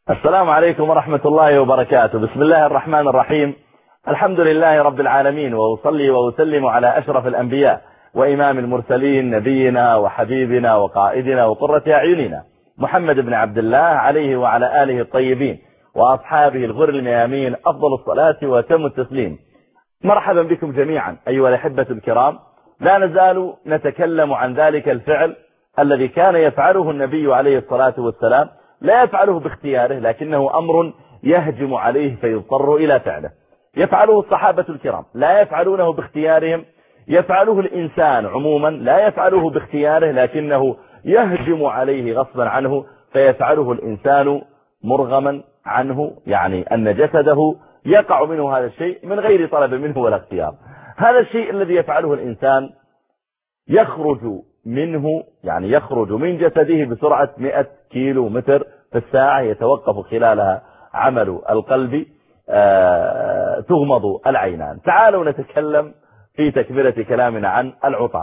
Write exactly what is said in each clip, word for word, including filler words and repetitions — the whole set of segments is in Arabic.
السلام عليكم ورحمة الله وبركاته. بسم الله الرحمن الرحيم. الحمد لله رب العالمين، وأصلي وأسلم على أشرف الأنبياء وإمام المرسلين، نبينا وحبيبنا وقائدنا وقرة أعيننا محمد بن عبد الله عليه وعلى آله الطيبين وأصحابه الغر الميامين أفضل الصلاة وتم التسليم. مرحبا بكم جميعا أيها الأحبة الكرام. لا نزال نتكلم عن ذلك الفعل الذي كان يفعله النبي عليه الصلاة والسلام، لا يفعله باختياره لكنه أمر يهجم عليه فيضطر إلى فعله. يفعله الصحابة الكرام، لا يفعلونه باختيارهم، يفعله الإنسان عموما لا يفعله باختياره لكنه يهجم عليه غصبا عنه فيفعله الإنسان مرغما عنه، يعني أن جسده يقع منه هذا الشيء من غير طلب منه ولا اختيار. هذا الشيء الذي يفعله الإنسان يخرج منه، يعني يخرج من جسده بسرعة مئة كيلو متر في الساعة، يتوقف خلالها عمل القلب، آه تغمض العينان. تعالوا نتكلم في تكملة كلامنا عن العطاس.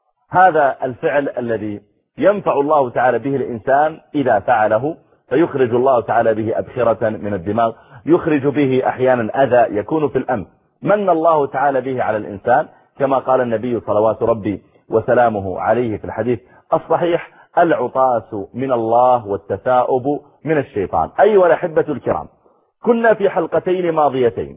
هذا الفعل الذي ينفع الله تعالى به الإنسان إذا فعله، فيخرج الله تعالى به أبخرة من الدماغ، يخرج به أحيانا أذى يكون في الأنف. من الله تعالى به على الإنسان كما قال النبي صلوات ربي وسلامه عليه في الحديث الصحيح: العطاس من الله والتثاؤب من الشيطان. أيها الأحبة الكرام، كنا في حلقتين ماضيتين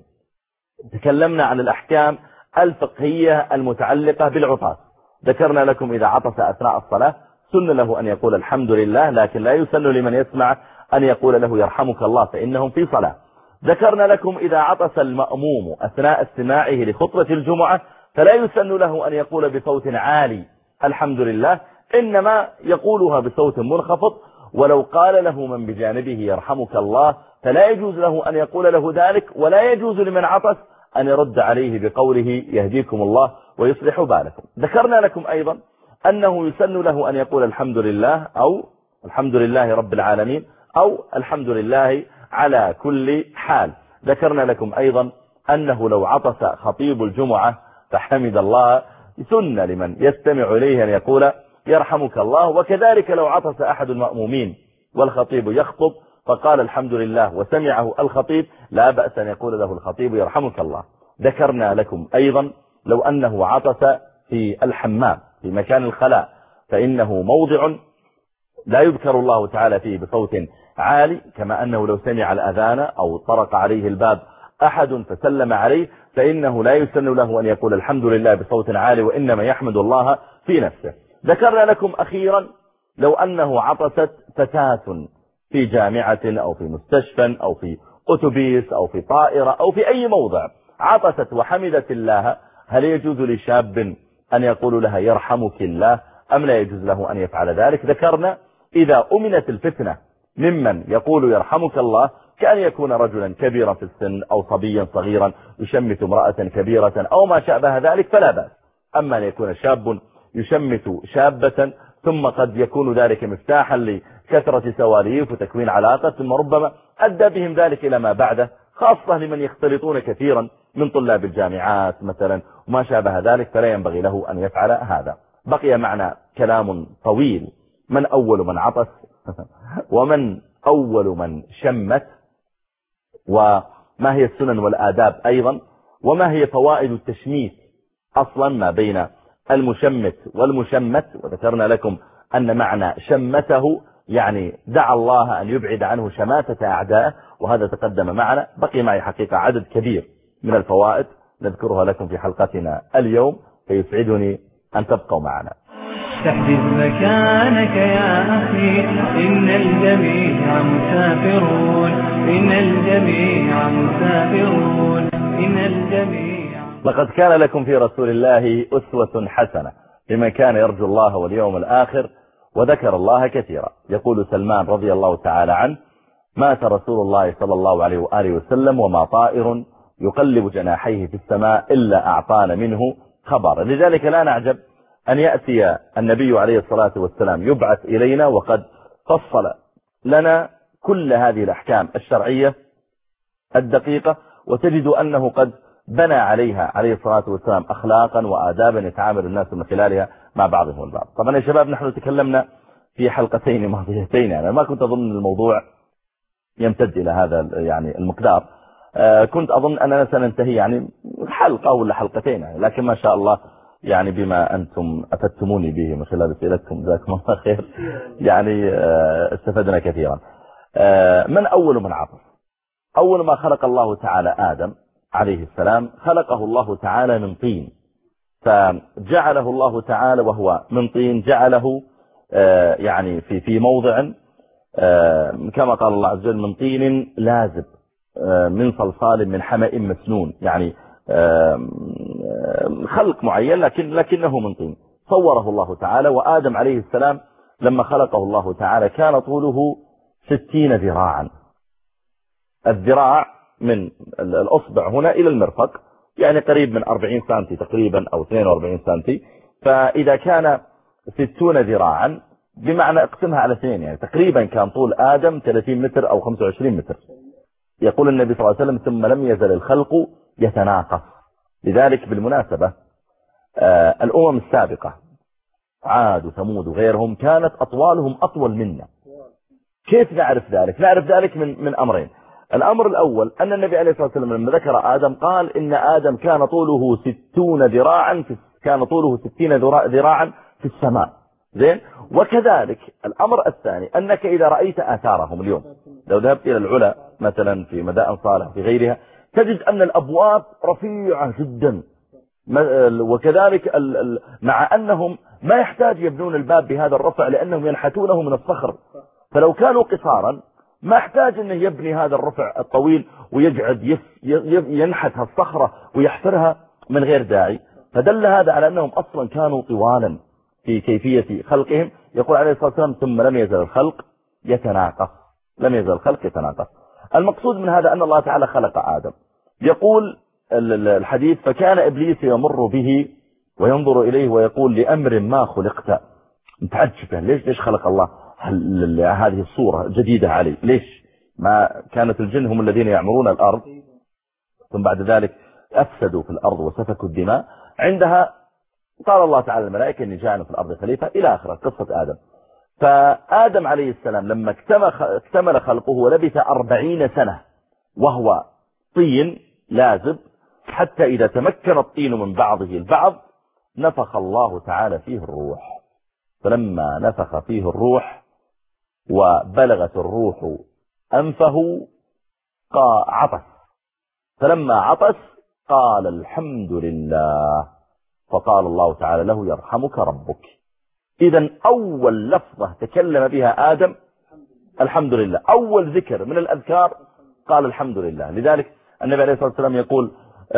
تكلمنا عن الأحكام الفقهية المتعلقة بالعطاس. ذكرنا لكم إذا عطس أثناء الصلاة سن له أن يقول الحمد لله، لكن لا يسن لمن يسمع أن يقول له يرحمك الله فإنهم في صلاة. ذكرنا لكم إذا عطس المأموم أثناء استماعه لخطبة الجمعة فلا يسن له أن يقول بصوت عالي الحمد لله، إنما يقولها بصوت منخفض. ولو قال له من بجانبه يرحمك الله فلا يجوز له أن يقول له ذلك، ولا يجوز لمن عطس أن يرد عليه بقوله يهديكم الله ويصلح بالكم. ذكرنا لكم أيضا أنه يسن له أن يقول الحمد لله أو الحمد لله رب العالمين أو الحمد لله على كل حال. ذكرنا لكم أيضا أنه لو عطس خطيب الجمعة فحمد الله سن لمن يستمع إليه أن يقول يرحمك الله، وكذلك لو عطس أحد المأمومين والخطيب يخطب فقال الحمد لله وسمعه الخطيب لا بأس أن يقول له الخطيب يرحمك الله. ذكرنا لكم أيضا لو أنه عطس في الحمام في مكان الخلاء فإنه موضع لا يذكر الله تعالى فيه بصوت عالي، كما أنه لو سمع الأذان أو طرق عليه الباب أحد فسلم عليه فإنه لا يسن له أن يقول الحمد لله بصوت عالي، وإنما يحمد الله في نفسه. ذكرنا لكم أخيرا لو أنه عطست فتاة في جامعة أو في مستشفى أو في أتوبيس أو في طائرة أو في أي موضع عطست وحمدت الله، هل يجوز لشاب أن يقول لها يرحمك الله أم لا يجوز له أن يفعل ذلك؟ ذكرنا إذا أمنت الفتنة ممن يقول يرحمك الله كأن يكون رجلا كبيرا في السن أو صبيا صغيرا يشمت امرأة كبيرة أو ما شابه ذلك فلا بأس. أما أن يكون شاب يشمت شابة ثم قد يكون ذلك مفتاحا لكثرة سواليف وتكوين علاقة ثم ربما أدى بهم ذلك إلى ما بعده، خاصة لمن يختلطون كثيرا من طلاب الجامعات مثلا وما شابه ذلك، فلا ينبغي له أن يفعل هذا. بقي معنا كلام طويل: من أول من عطس ومن أول من شمت، وما هي السنن والآداب أيضا، وما هي فوائد التشميت أصلا ما بين المشمت والمشمت. وذكرنا لكم أن معنى شمته يعني دعا الله أن يبعد عنه شماتة أعداءه، وهذا تقدم معنا. بقي معي حقيقة عدد كبير من الفوائد نذكرها لكم في حلقتنا اليوم، فيسعدني أن تبقوا معنا. تحجز مكانك يا أخي، إن الجميع مسافرون، إن الجميع مسافرون، إن الجميع. لقد كان لكم في رسول الله أسوة حسنة لمن كان يرجو الله واليوم الآخر وذكر الله كثيرا. يقول سلمان رضي الله تعالى عنه: مات رسول الله صلى الله عليه وآله وسلم وما طائر يقلب جناحيه في السماء إلا أعطانا منه خبر. لذلك لا نعجب أن يأتي النبي عليه الصلاة والسلام يبعث إلينا وقد فصل لنا كل هذه الأحكام الشرعية الدقيقة، وتجد أنه قد بنى عليها عليه الصلاة والسلام أخلاقا وآدابا يتعامل الناس من خلالها مع بعضهم البعض. طبعا يا شباب نحن تكلمنا في حلقتين ماضيتين، أنا ما كنت أظن الموضوع يمتد إلى هذا يعني المقدار. كنت أظن أننا سننتهي يعني حلقة ولا حلقتين يعني، لكن ما شاء الله يعني بما أنتم أفدتموني به من خلال أسئلتكم جزاكم الله خير يعني استفدنا كثيرا. من أول من عطس؟ أول ما خلق الله تعالى آدم عليه السلام خلقه الله تعالى من طين، فجعله الله تعالى وهو من طين جعله يعني في في موضع كما قال الله عز وجل من طين لازب من صلصال من حمأ مسنون، يعني خلق معين لكن لكنه من طين. صوره الله تعالى. وآدم عليه السلام لما خلقه الله تعالى كان طوله ستين ذراعا، الذراع من الأصبع هنا إلى المرفق يعني قريب من أربعين سنتي تقريبا أو اثنين وأربعين سنتي، فإذا كان ستون ذراعا بمعنى اقسمها على اثنين يعني تقريبا كان طول آدم ثلاثين متر أو خمسة وعشرين متر. يقول النبي صلى الله عليه وسلم ثم لم يزل الخلق يتناقص. لذلك بالمناسبة آه الأمم السابقة عاد وثمود وغيرهم كانت أطوالهم أطول منا. كيف نعرف ذلك؟ نعرف ذلك من من أمرين. الأمر الأول أن النبي عليه الصلاة والسلام لما ذكر آدم قال إن آدم كان طوله ستون ذراعا في كان طوله ستين ذراعا في السماء. زين. وكذلك الأمر الثاني أنك إذا رأيت آثارهم اليوم لو ذهبت إلى العلا مثلا في مدائن صالح في غيرها تجد أن الأبواب رفيعة جدا، وكذلك مع أنهم ما يحتاج يبنون الباب بهذا الرفع لأنهم ينحتونه من الصخر، فلو كانوا قصارا ما احتاج أنه يبني هذا الرفع الطويل ويقعد ينحت الصخرة ويحفرها من غير داعي. فدل هذا على أنهم أصلا كانوا طوالا في كيفية خلقهم. يقول عليه الصلاة والسلام ثم لم يزل الخلق يتناقص، لم يزل الخلق يتناقص. المقصود من هذا أن الله تعالى خلق آدم. يقول الحديث فكان إبليس يمر به وينظر إليه ويقول لأمر ما خلقت. متعجب ليش ليش خلق الله هذه الصورة جديدة عليه؟ ليش ما كانت الجن هم الذين يعمرون الأرض ثم بعد ذلك أفسدوا في الأرض وسفكوا الدماء؟ عندها قال الله تعالى الملائكة إني جاعل في الأرض خليفة إلى آخر قصة آدم. فآدم عليه السلام لما اكتمل خلقه ولبث أربعين سنة وهو طين لازب حتى إذا تمكن الطين من بعضه البعض نفخ الله تعالى فيه الروح. فلما نفخ فيه الروح وبلغت الروح أنفه عطس، فلما عطس قال الحمد لله، فقال الله تعالى له يرحمك ربك. إذن أول لفظة تكلم بها آدم الحمد لله، أول ذكر من الأذكار قال الحمد لله. لذلك النبي عليه الصلاة والسلام يقول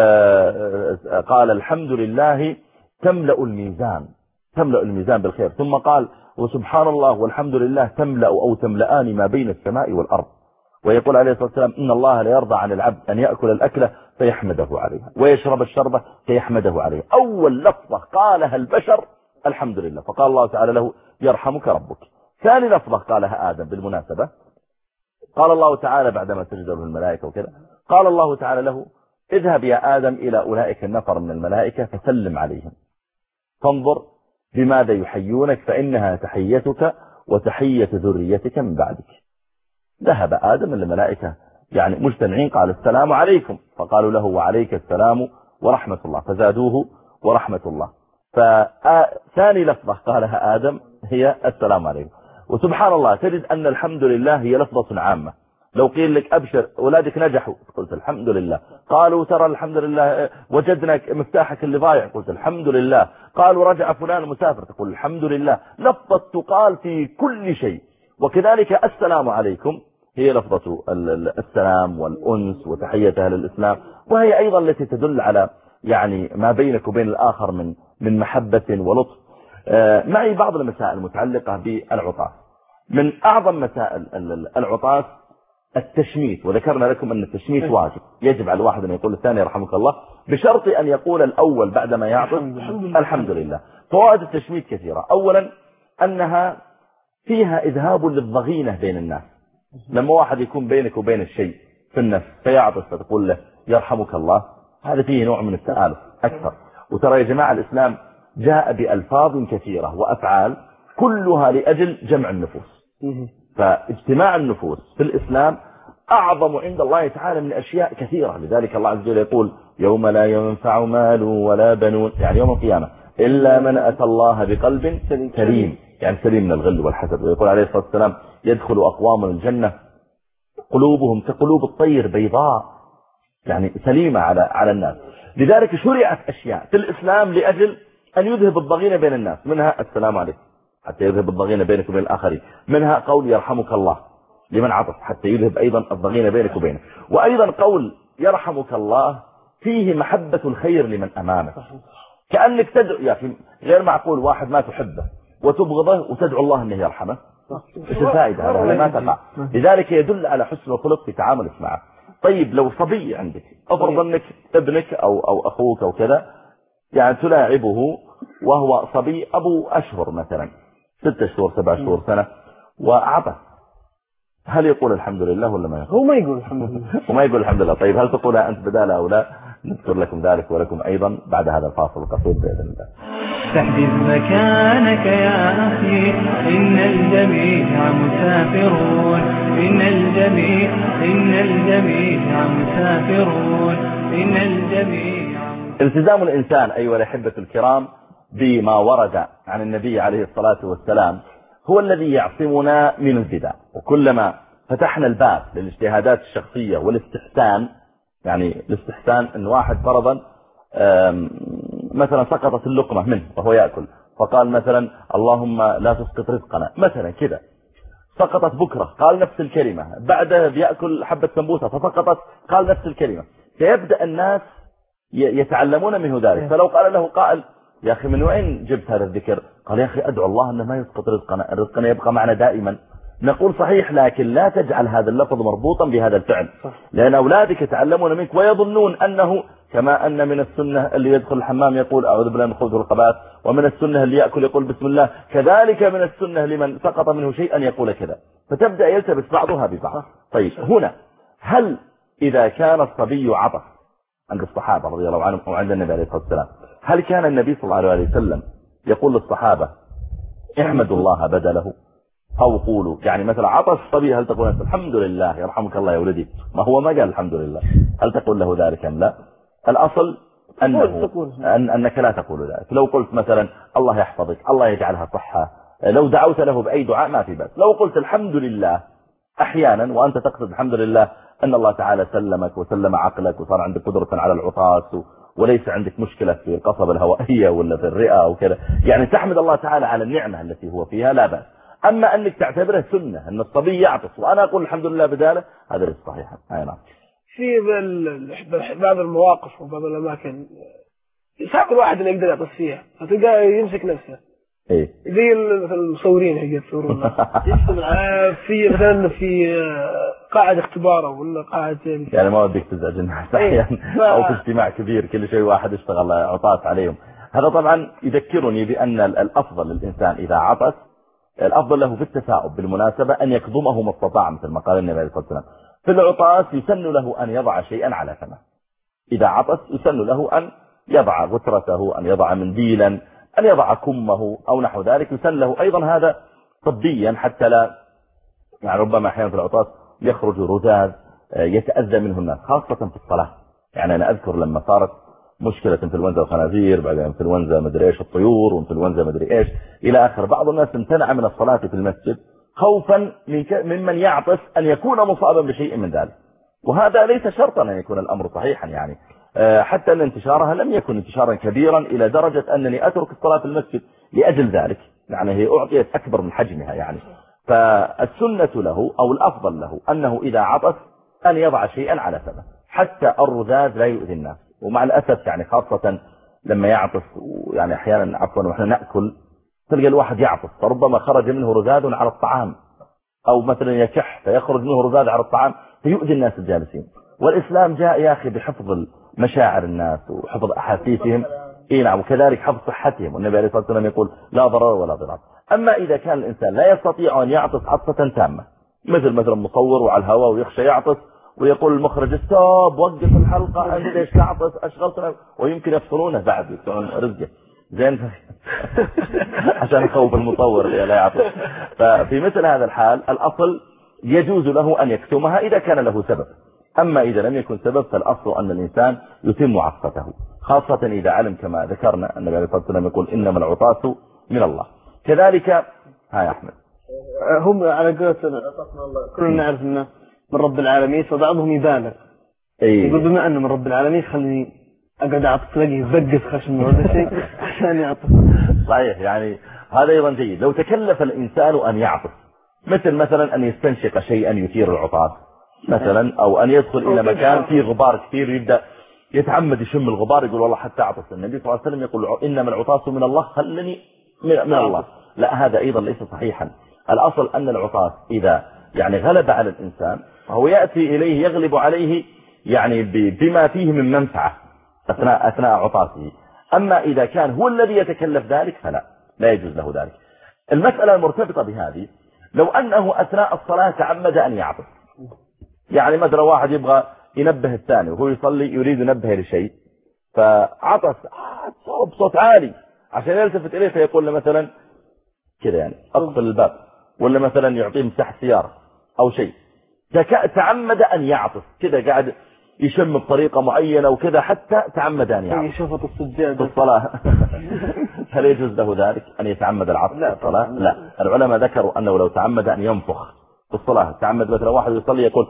قال الحمد لله تملأ الميزان، تملأ الميزان بالخير. ثم قال وسبحان الله والحمد لله تملأ أو تملأان ما بين السماء والأرض. ويقول عليه الصلاة والسلام إن الله لا يرضى عن العبد أن يأكل الأكلة فيحمده عليها ويشرب الشربة فيحمده عليها. أول لفظة قالها البشر الحمد لله، فقال الله تعالى له يرحمك ربك. ثاني لفظة قالها آدم بالمناسبة قال الله تعالى بعدما سجد له الملائكة وكذا قال الله تعالى له اذهب يا آدم إلى أولئك النفر من الملائكة فسلم عليهم فانظر بماذا يحيونك فإنها تحيتك وتحية ذريتك من بعدك. ذهب آدم الملائكة يعني مجتمعين قال السلام عليكم، فقالوا له وعليك السلام ورحمة الله، فزادوه ورحمة الله. فثاني لفظة قالها آدم هي السلام عليكم. وسبحان الله تجد أن الحمد لله هي لفظة عامة. لو قيل لك أبشر أولادك نجحوا قلت الحمد لله، قالوا ترى الحمد لله وجدنا مفتاحك اللي ضايع قلت الحمد لله، قالوا رجع فلان مسافر تقول الحمد لله. لفظة تقال في كل شيء. وكذلك السلام عليكم هي لفظة السلام والأنس وتحية أهل الإسلام، وهي أيضا التي تدل على يعني ما بينك وبين الآخر من من محبة ولطف. معي بعض المسائل المتعلقة بالعطاس. من أعظم مسائل العطاس التشميت، وذكرنا لكم أن التشميت واجب، يجب على الواحد أن يقول الثاني رحمك الله بشرط أن يقول الأول بعدما يعطس الحمد لله. فوائد التشميت كثيرة. أولا أنها فيها إذهاب للضغينة بين الناس. لما واحد يكون بينك وبين الشيء في النفس فيعطس فتقول له يرحمك الله، هذا فيه نوع من التآلف أكثر. وترى يا جماعة الإسلام جاء بألفاظ كثيرة وأفعال كلها لأجل جمع النفوس. فاجتماع النفوس في الإسلام أعظم عند الله تعالى من أشياء كثيرة. لذلك الله عز وجل يقول يوم لا ينفع مال ولا بنون، يعني يوم القيامة، إلا من أتى الله بقلب سليم، يعني سليم من الغل والحسد. ويقول عليه الصلاة والسلام يدخل أقوام الجنة قلوبهم كقلوب الطير بيضاء، يعني سليمة على على الناس. لذلك شرعت أشياء في الإسلام لأجل أن يذهب الضغينة بين الناس، منها السلام عليكم حتى يذهب الضغينة بينك وبين الآخرين، منها قول يرحمك الله لمن عطف حتى يذهب أيضا الضغينة بينك وبينه، وأيضا قول يرحمك الله فيه محبة الخير لمن أمامك، كأنك تدعو. يا أخي غير معقول واحد ما تحبه وتبغضه وتدعو الله أنه يرحمه، ايش الفائدة؟ هذا ما تقع. لذلك يدل على حسن الخلق في تعاملك معه. طيب لو صبي عندك، افرض انك ابنك او او اخوك او كذا، يعني تلاعبه وهو صبي ابو اشهر مثلا، ستة شهور سبع شهور سنة، وعطى، هل يقول الحمد لله ولا ما يقول؟ هو ما يقول الحمد لله وما يقول الحمد لله. طيب هل تقولها انت بداله او لا؟ نذكر لكم ذلك ولكم ايضا بعد هذا الفاصل القصير باذن الله. تحدث مكانك يا أخي، إن الجميع مسافرون، إن الجميع إن الجميع مسافرون، إن الجميع. التزام الإنسان أيها الأحبة الكرام بما ورد عن النبي عليه الصلاة والسلام هو الذي يعصمنا من البدع. وكلما فتحنا الباب للاجتهادات الشخصية والاستحسان، يعني الاستحسان أن واحد فرضا مثلا سقطت اللقمة منه وهو يأكل، فقال مثلا اللهم لا تسقط رزقنا مثلا كذا، سقطت بكرة قال نفس الكلمة، بعدها بيأكل حبة سمبوسة فسقطت قال نفس الكلمة، فيبدأ الناس يتعلمون منه ذلك. فلو قال له قائل يا أخي من وين جبت هذا الذكر؟ قال يا أخي أدعو الله أنه ما يسقط رزقنا، رزقنا يبقى معنا دائما. نقول صحيح، لكن لا تجعل هذا اللفظ مربوطا بهذا الفعل، لأن أولادك يتعلمون منك ويظنون أنه كما أن من السنة اللي يدخل الحمام يقول أعوذ بالله من الخبث والخبائث، ومن السنة اللي يأكل يقول بسم الله، كذلك من السنة لمن سقط منه شيء أن يقول كذا، فتبدأ يلتبس بعضها ببعض. طيب هنا هل إذا كان الصبي عطف عند الصحابة رضي الله عنهم وعند النبي عليه الصلاة والسلام، هل كان النبي صلى الله عليه وسلم يقول للصحابة احمدوا الله بدله أو قولوا، يعني مثلا عطس الصبي هل تقول أنت الحمد لله يرحمك الله يا ولدي؟ ما هو ما قال الحمد لله، هل تقول له ذلك أم لا؟ الأصل أنه أن أنك لا تقول ذلك. لو قلت مثلا الله يحفظك، الله يجعلها صحة، لو دعوت له بأي دعاء ما في بأس. لو قلت الحمد لله أحيانا وأنت تقصد الحمد لله أن الله تعالى سلمك وسلم عقلك وصار عندك قدرة على العطاس وليس عندك مشكلة في القصبة الهوائية ولا في الرئة أو كذا، يعني تحمد الله تعالى على النعمة التي هو فيها، لا بأس. أما أنك تعتبره سنة أن الصبي يعطس وأنا أقول الحمد لله بداله، هذا ليس صحيحا. أي نعم. في بعض المواقف وبعض الأماكن ساعة الواحد اللي يقدر يعطس فيها فتلقاه يمسك نفسه، إيه زي مثلا المصورين هي يصورون في مثلا في قاعدة اختبار ولا قاعدة، يعني ما وديك تزعج الناس أحيانا أو في اجتماع كبير كل شيء واحد يشتغل عطاس عليهم. هذا طبعا يذكرني بأن الأفضل للإنسان إذا عطس الأفضل له في التثاؤب بالمناسبة أن يكظمه ما استطاع، مثل ما قال النبي عليه الصلاة والسلام. في العطاس يسن له أن يضع شيئا على فمه، إذا عطس يسن له أن يضع غترته، أن يضع منديلا، أن يضع كمه أو نحو ذلك، يسن له أيضا هذا طبيا حتى لا، يعني ربما أحيانا في العطاس يخرج رذاذ يتأذى منه الناس خاصة في الصلاة. يعني أنا أذكر لما صارت مشكلة انفلونزا الخنازير، بعدين انفلونزا مدري ايش الطيور، وانفلونزا مدري ايش الى اخر، بعض الناس امتنع من الصلاة في المسجد خوفا من ممن يعطس ان يكون مصابا بشيء من ذلك، وهذا ليس شرطا ان يكون الامر صحيحا، يعني حتى ان انتشارها لم يكن انتشارا كبيرا الى درجة انني اترك الصلاة في المسجد لاجل ذلك، يعني هي اعطيت اكبر من حجمها. يعني فالسنة له او الافضل له انه اذا عطس ان يضع شيئا على فمه حتى الرذاذ لا يؤذي الناس. ومع الأسف يعني خاصة لما يعطس، يعني أحيانا عفوا وإحنا نأكل تلقى الواحد يعطس فربما خرج منه رذاذ على الطعام، أو مثلا يكح فيخرج منه رذاذ على الطعام فيؤذي الناس الجالسين. والإسلام جاء يا أخي بحفظ مشاعر الناس وحفظ أحاسيسهم، إيه نعم، وكذلك حفظ صحتهم، والنبي عليه الصلاة والسلام يقول لا ضرر ولا ضرار. أما إذا كان الإنسان لا يستطيع أن يعطس عطسة تامة، مثل مثلا مصور وعلى الهواء ويخشى يعطس ويقول المخرج ستوب وقف الحلقة أنت ليش تعطس أشغلتنا، ويمكن يفصلونه بعد يكون رزقه زين عشان يخوف المصور لا يعطس. ففي مثل هذا الحال الأصل يجوز له أن يكتمها إذا كان له سبب. أما إذا لم يكن سبب فالأصل أن الإنسان يتم عفته، خاصة إذا علم كما ذكرنا أن النبي عليه الصلاة والسلام يقول إنما العطاس من الله. كذلك ها يا أحمد، هم على قولة كلنا نعرف أنه من رب العالمين، فبعضهم يبالغ إيه؟ يقول بما أنه من رب العالمين خليني أقعد أعطف تلاقيه يزقف خشم ولا شيء عشان يعطف. صحيح، يعني هذا أيضا جيد. لو تكلف الإنسان أن يعطف، مثل مثلا أن يستنشق شيئا يثير العطاس مثلا، أو أن يدخل إلى مكان فيه غبار كثير يبدأ يتعمد يشم الغبار، يقول والله حتى أعطس. النبي صلى الله عليه وسلم يقول إنما العطاس من الله، خلني من الله. لا، هذا أيضا ليس صحيحا. الأصل أن العطاس إذا يعني غلب على الإنسان فهو يأتي إليه يغلب عليه يعني بما فيه من منفعة أثناء, أثناء عطاسه. أما إذا كان هو الذي يتكلف ذلك فلا لا يجوز له ذلك. المسألة المرتبطة بهذه، لو أنه أثناء الصلاة تعمد أن يعطس، يعني مثلا واحد يبغى ينبه الثاني وهو يصلي يريد ينبه لشيء فعطس بصوت عالي عشان يلتفت إليه فيقول له مثلا كذا يعني أقفل الباب، ولا مثلا يعطيه مساحة سيارة أو شيء، تعمد أن يعطس كذا، قاعد يشم بطريقة معينة وكذا حتى تعمد أن يعطس يشوفه السجاد في الصلاة. هل يجوز له ذلك أن يتعمد العطس في الصلاة؟ لا. العلماء ذكروا أنه لو تعمد أن ينفخ في الصلاة، تعمد مثلا واحد يصلي يقول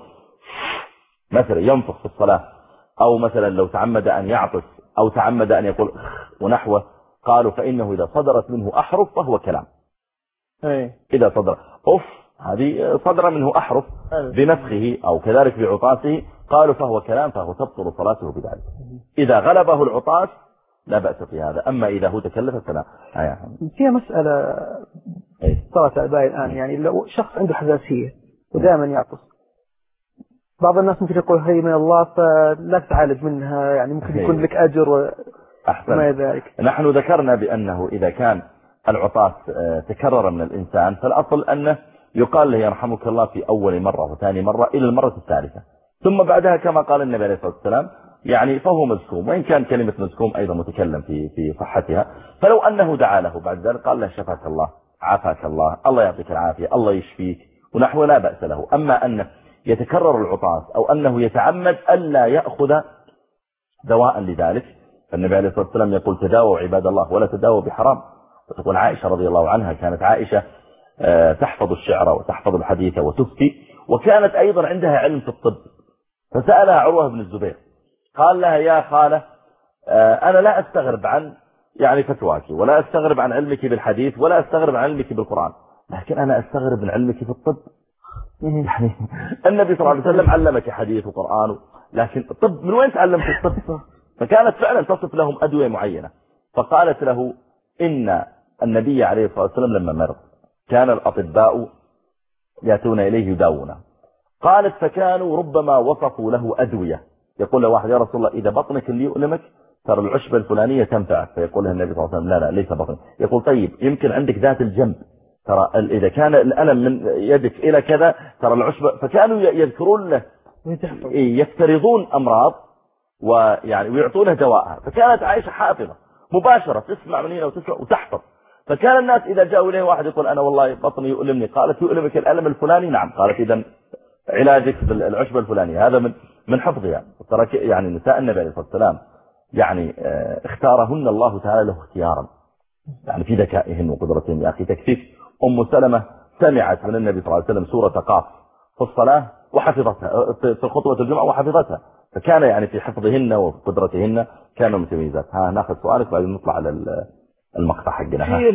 مثلا ينفخ في الصلاة، أو مثلا لو تعمد أن يعطس أو تعمد أن يقول ونحوه، قالوا فإنه إذا صدرت منه أحرف فهو كلام. أي. إذا صدر أف هذه صدر منه أحرف بنفخه أو كذلك بعطاسه، قالوا فهو كلام، فهو تبطل صلاته بذلك. إذا غلبه العطاس لا بأس في هذا. أما إذا هو تكلف فلا. فيها مسألة صارت أعبائي الآن، يعني لو شخص عنده حساسية ودائما يعطس، بعض الناس ممكن يقول هي من الله فلا تعالج منها، يعني ممكن يكون لك أجر وما ذلك. نحن ذكرنا بأنه إذا كان العطاس تكرر من الإنسان فالأصل أنه يقال له يرحمك الله في أول مرة وثاني مرة إلى المرة الثالثة، ثم بعدها كما قال النبي عليه الصلاة والسلام يعني فهو مزكوم، وإن كان كلمة مزكوم أيضا متكلم في في صحتها. فلو أنه دعا له بعد ذلك قال له شفاك الله، عافاك الله، الله يعطيك العافية، الله يشفيك ونحو، لا بأس له. أما أنه يتكرر العطاس أو أنه يتعمد ألا يأخذ دواء لذلك، فالنبي عليه الصلاة والسلام يقول تداووا عباد الله ولا تداووا بحرام. وتقول عائشة رضي الله عنها، كانت عائشة تحفظ الشعر وتحفظ الحديث وتفتي، وكانت أيضا عندها علم في الطب، فسألها عروة بن الزبير قال لها يا خالة أنا لا أستغرب عن يعني فتواك، ولا أستغرب عن علمك بالحديث، ولا أستغرب عن علمك بالقرآن، لكن أنا أستغرب من علمك في الطب. يعني النبي صلى الله عليه وسلم علمك حديث وقرآن، لكن الطب من وين تعلمت الطب؟ فكانت فعلا تصف لهم أدوية معينة. فقالت له إن النبي عليه الصلاة والسلام لما مرض كان الأطباء يأتون إليه يداوونه. قالت فكانوا ربما وصفوا له أدوية، يقول له واحد يا رسول الله إذا بطنك اللي يؤلمك ترى العشبة الفلانية تنفعك، فيقول له النبي صلى الله عليه وسلم لا لا ليس بطنك. يقول طيب يمكن عندك ذات الجنب، ترى إذا كان الألم من يدك إلى كذا ترى العشبة. فكانوا يذكرون له يفترضون أمراض ويعني ويعطونه دواءها. فكانت عائشة حافظة مباشرة، تسمع من هنا وتسمع وتحفظ. فكان الناس إذا جاءوا إليه واحد يقول أنا والله بطني يؤلمني، قالت يؤلمك الألم الفلاني؟ نعم. قالت إذا علاجك بالعشبة الفلانية. هذا من من حفظها. ترى يعني نساء النبي عليه الصلاة والسلام يعني اختارهن الله تعالى له اختيارا، يعني في ذكائهن وقدرتهن. يا أخي تكفيك أم سلمة سمعت من النبي صلى الله عليه وسلم سورة قاف في الصلاة وحفظتها في خطبة الجمعة وحفظتها، فكان يعني في حفظهن وقدرتهن كانوا متميزات. ها ناخذ سؤالك بعدين نطلع على المقطع حقنا. هي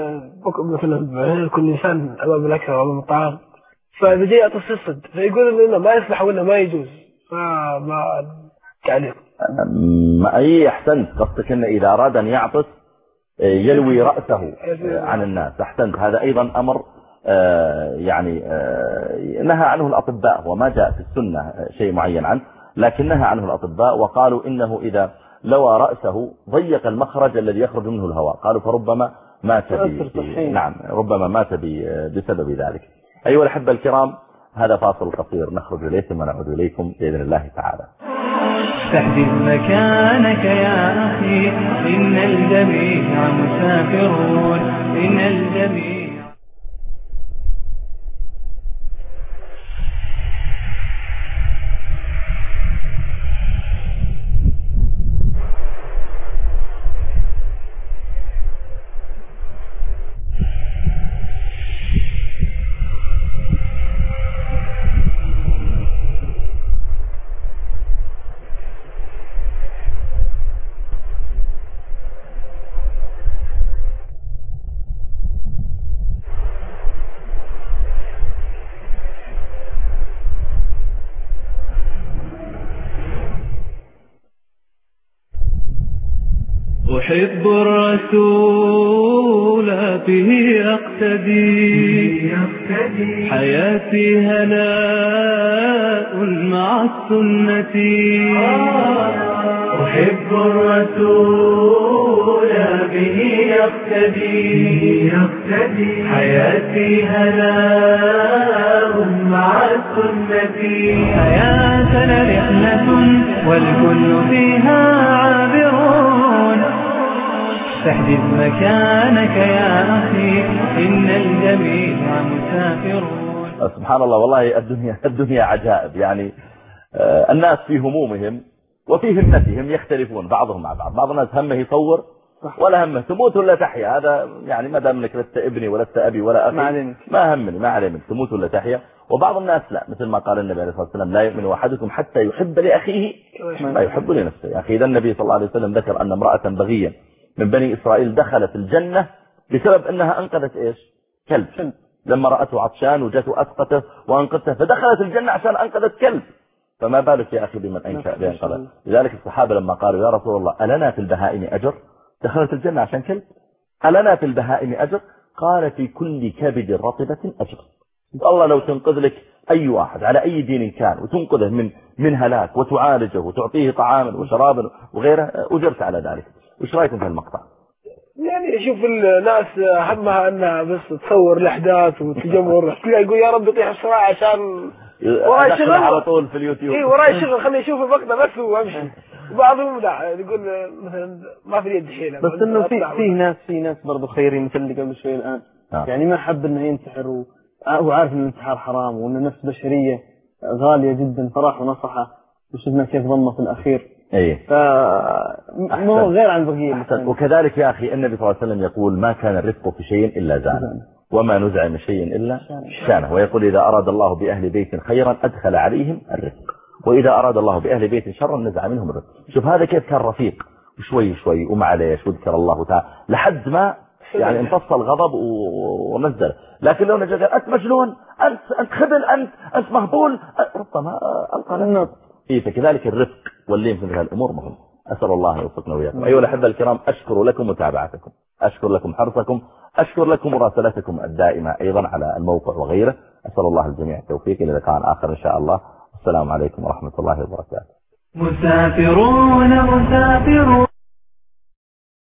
مثلا كل إنسان أمام الأكل وأمام الطعام، فإذا جاء يعطس الصد فيقول إنه ما يصلح ولا ما يجوز، فما تعليق. ما أي أحسنت، قصدك إنه إذا أراد أن يعطس يلوي رأسه عن الناس. أحسنت، هذا أيضا أمر يعني نهى عنه الأطباء، وما جاء في السنة شيء معين عنه، لكن نهى عنه الأطباء وقالوا إنه إذا لوى رأسه ضيق المخرج الذي يخرج منه الهواء، قالوا فربما مات بي... نعم ربما مات بي... بسبب ذلك. أيها الأحبة الكرام، هذا فاصل قصير نخرج إليه ثم نعود إليكم بإذن الله تعالى. استحدث مكانك يا أخي، إن الجميع مسافرون، إن الجميع. أحب الرسول به أقتدي حياتي هناء مع السنة أحب الرسول به يقتدي حياتي هناء مع السنة حياتنا رحلة والكل فيها عابرون فاحجز مكانك يا أخي إن الجميع مسافرون. سبحان الله والله الدنيا الدنيا عجائب يعني. الناس في همومهم وفي همتهم يختلفون بعضهم مع بعض. بعض الناس همه يصور ولا همه تموت ولا تحيا. هذا يعني ما دام انك لست ابني ولا لست ابي ولا اخي ما, ما همني ما علمك تموت ولا تحيا. وبعض الناس لا، مثل ما قال النبي عليه الصلاه والسلام لا يؤمن احدكم حتى يحب لاخيه ما يحب لنفسه. يا اخي اذا النبي صلى الله عليه وسلم ذكر ان امراه بغيه من بني اسرائيل دخلت الجنه بسبب انها انقذت ايش؟ كلب. لما راته عطشان وجته اسقطه وانقذته فدخلت الجنه عشان انقذت كلب. فما بالك يا أخي بمن أنشأ بأنقذ. لذلك الصحابة لما قالوا يا رسول الله ألنا في البهائم أجر؟ دخلت الجنة عشان كلب. ألنا في البهائم أجر؟ قال في كل كبد رطبة أجر. الله لو تنقذ لك أي واحد على أي دين كان وتنقذه من من هلاك وتعالجه وتعطيه طعاما وشرابا وغيره أجرت على ذلك. وش رأيكم في المقطع؟ يعني شوف الناس همها أنها بس تصور الأحداث وتجمهر تلاقي يقول يا رب يطيح بسرعة عشان وراي شغل على طول في اليوتيوب. اي وراي شغل خليني اشوف المقطع بس وامشي. وبعضهم لا يقول مثلا ما في يد حيله. بس انه في في ناس في ناس برضه خيرين مثل اللي قبل شوي الان آه. يعني ما حب انه ينتحر وهو عارف ان الانتحار حرام وان النفس بشريه غاليه جدا فراح ونصحه وشفنا كيف ظنه في الاخير. اي ف مو غير عن بقيه. وكذلك يا اخي النبي صلى الله عليه وسلم يقول ما كان الرفق في شيء الا زانه وما نزع من شيء إلا شانه. ويقول إذا أراد الله بأهل بيت خيرا أدخل عليهم الرفق وإذا أراد الله بأهل بيت شرا نزع منهم الرفق. شوف هذا كيف كان رفيق وشوي شوي ومعليش وذكر الله تعالى لحد ما يعني امتص الغضب ونزل. لكن لو نجد أنت مجنون أنت أنت خبل أنت أنت مهبول ربما ألقى لنا. إيه فكذلك الرفق واللين في هذه الأمور مهم. أسأل الله أن يوفقنا وإياكم. أيها الأحبة الكرام أشكر لكم متابعتكم أشكر لكم حرصكم أشكر لكم مراسلتكم الدائمة أيضا على الموقع وغيره. أسأل الله الجميع التوفيق إلى لقاء آخر إن شاء الله. السلام عليكم ورحمة الله وبركاته. مسافرون مسافرون